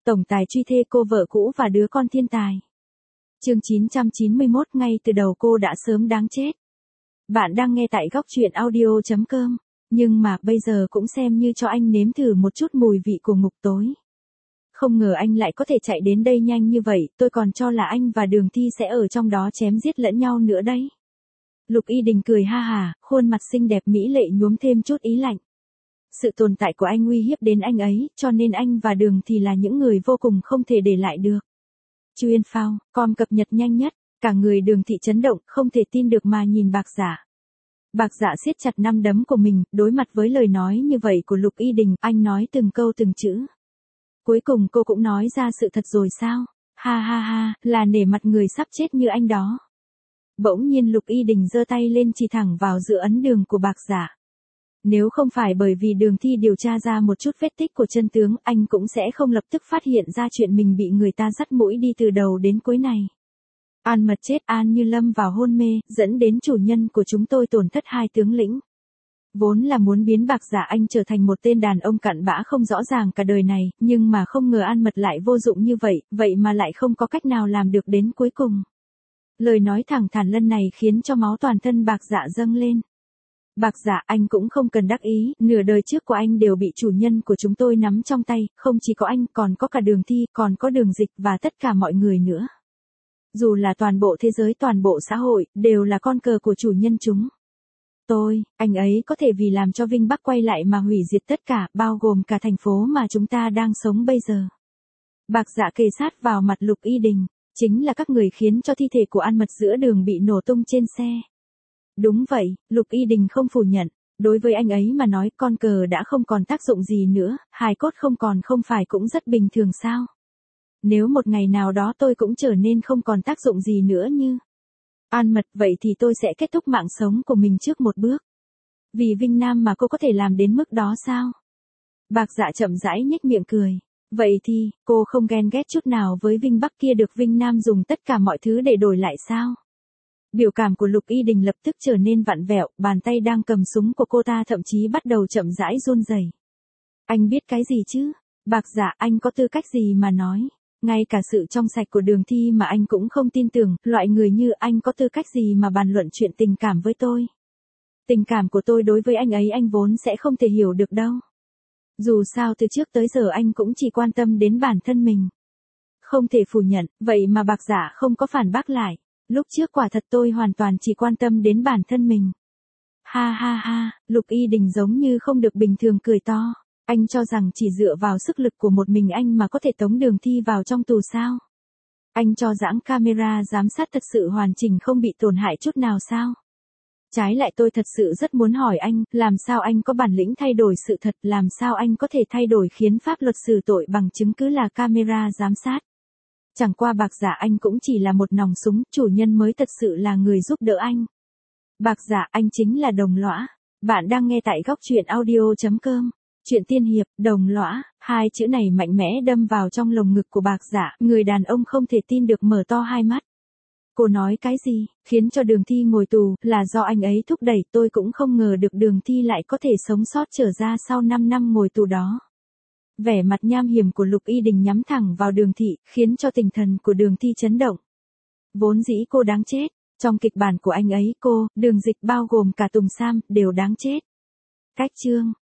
Tổng tài truy thê cô vợ cũ và đứa con thiên tài. Chương 991, ngay từ đầu cô đã sớm đáng chết. Bạn đang nghe tại góc truyện audio.com, nhưng mà bây giờ cũng xem như cho anh nếm thử một chút mùi vị của ngục tối. Không ngờ anh lại có thể chạy đến đây nhanh như vậy, tôi còn cho là anh và Đường Thi sẽ ở trong đó chém giết lẫn nhau nữa đấy. Lục Y Đình cười ha hả, khuôn mặt xinh đẹp mỹ lệ nhuốm thêm chút ý lạnh. Sự tồn tại của anh uy hiếp đến anh ấy, cho nên anh và Đường Thi là những người vô cùng không thể để lại được. Chuyên phao, com cập nhật nhanh nhất, cả người Đường Thị chấn động, không thể tin được mà nhìn Bạc Dạ. Bạc Dạ siết chặt nắm đấm của mình, đối mặt với lời nói như vậy của Lục Y Đình, anh nói từng câu từng chữ. Cuối cùng cô cũng nói ra sự thật rồi sao? Ha ha ha, là nể mặt người sắp chết như anh đó. Bỗng nhiên Lục Y Đình giơ tay lên chỉ thẳng vào giữa ấn đường của Bạc Dạ. Nếu không phải bởi vì Đường Thi điều tra ra một chút vết tích của chân tướng, anh cũng sẽ không lập tức phát hiện ra chuyện mình bị người ta dắt mũi đi từ đầu đến cuối này. An Mật chết, An Như lâm vào hôn mê, dẫn đến chủ nhân của chúng tôi tổn thất 2 tướng lĩnh. Vốn là muốn biến Bạc Dạ anh trở thành một tên đàn ông cặn bã không rõ ràng cả đời này, nhưng mà không ngờ An Mật lại vô dụng như vậy, vậy mà lại không có cách nào làm được đến cuối cùng. Lời nói thẳng thắn lần này khiến cho máu toàn thân Bạc Dạ dâng lên. Bạc Dạ, anh cũng không cần đắc ý, nửa đời trước của anh đều bị chủ nhân của chúng tôi nắm trong tay, không chỉ có anh, còn có cả Đường Thi, còn có Đường Dịch và tất cả mọi người nữa. Dù là toàn bộ thế giới, toàn bộ xã hội, đều là con cờ của chủ nhân chúng. Anh ấy có thể vì làm cho Vinh Bắc quay lại mà hủy diệt tất cả, bao gồm cả thành phố mà chúng ta đang sống bây giờ. Bạc Dạ kề sát vào mặt Lục Y Đình, chính là các người khiến cho thi thể của An Mật giữa đường bị nổ tung trên xe. Đúng vậy, Lục Y Đình không phủ nhận, đối với anh ấy mà nói con cờ đã không còn tác dụng gì nữa, hài cốt không còn không phải cũng rất bình thường sao? Nếu một ngày nào đó tôi cũng trở nên không còn tác dụng gì nữa như An Mật, vậy thì tôi sẽ kết thúc mạng sống của mình trước một bước. Vì Vinh Nam mà cô có thể làm đến mức đó sao? Bạc Dạ chậm rãi nhếch miệng cười. Vậy thì, cô không ghen ghét chút nào với Vinh Bắc kia được Vinh Nam dùng tất cả mọi thứ để đổi lại sao? Biểu cảm của Lục Y Đình lập tức trở nên vặn vẹo, bàn tay đang cầm súng của cô ta thậm chí bắt đầu chậm rãi run rẩy. Anh biết cái gì chứ? Bạc Dạ, anh có tư cách gì mà nói? Ngay cả sự trong sạch của Đường Thi mà anh cũng không tin tưởng, loại người như anh có tư cách gì mà bàn luận chuyện tình cảm với tôi? Tình cảm của tôi đối với anh ấy anh vốn sẽ không thể hiểu được đâu. Dù sao từ trước tới giờ anh cũng chỉ quan tâm đến bản thân mình. Không thể phủ nhận, vậy mà Bạc Dạ không có phản bác lại. Lúc trước quả thật tôi hoàn toàn chỉ quan tâm đến bản thân mình. Ha ha ha, Lục Y Đình giống như không được bình thường cười to. Anh cho rằng chỉ dựa vào sức lực của một mình anh mà có thể tống Đường Thi vào trong tù sao? Anh cho rằng camera giám sát thật sự hoàn chỉnh không bị tổn hại chút nào sao? Trái lại tôi thật sự rất muốn hỏi anh, làm sao anh có bản lĩnh thay đổi sự thật, làm sao anh có thể thay đổi khiến pháp luật xử tội bằng chứng cứ là camera giám sát? Chẳng qua Bạc Dạ anh cũng chỉ là một nòng súng, chủ nhân mới thật sự là người giúp đỡ anh. Bạc Dạ anh chính là đồng lõa. Bạn đang nghe tại góc truyện audio.com. Chuyện tiên hiệp, đồng lõa, 2 chữ này mạnh mẽ đâm vào trong lồng ngực của Bạc Dạ, người đàn ông không thể tin được mở to hai mắt. Cô nói cái gì, khiến cho Đường Thi ngồi tù, là do anh ấy thúc đẩy, tôi cũng không ngờ được Đường Thi lại có thể sống sót trở ra sau 5 năm ngồi tù đó. Vẻ mặt nham hiểm của Lục Y Đình nhắm thẳng vào Đường Thị, khiến cho tinh thần của Đường Thi chấn động. Vốn dĩ cô đáng chết, trong kịch bản của anh ấy cô, Đường Dịch bao gồm cả Tùng Sam, đều đáng chết. Cách chương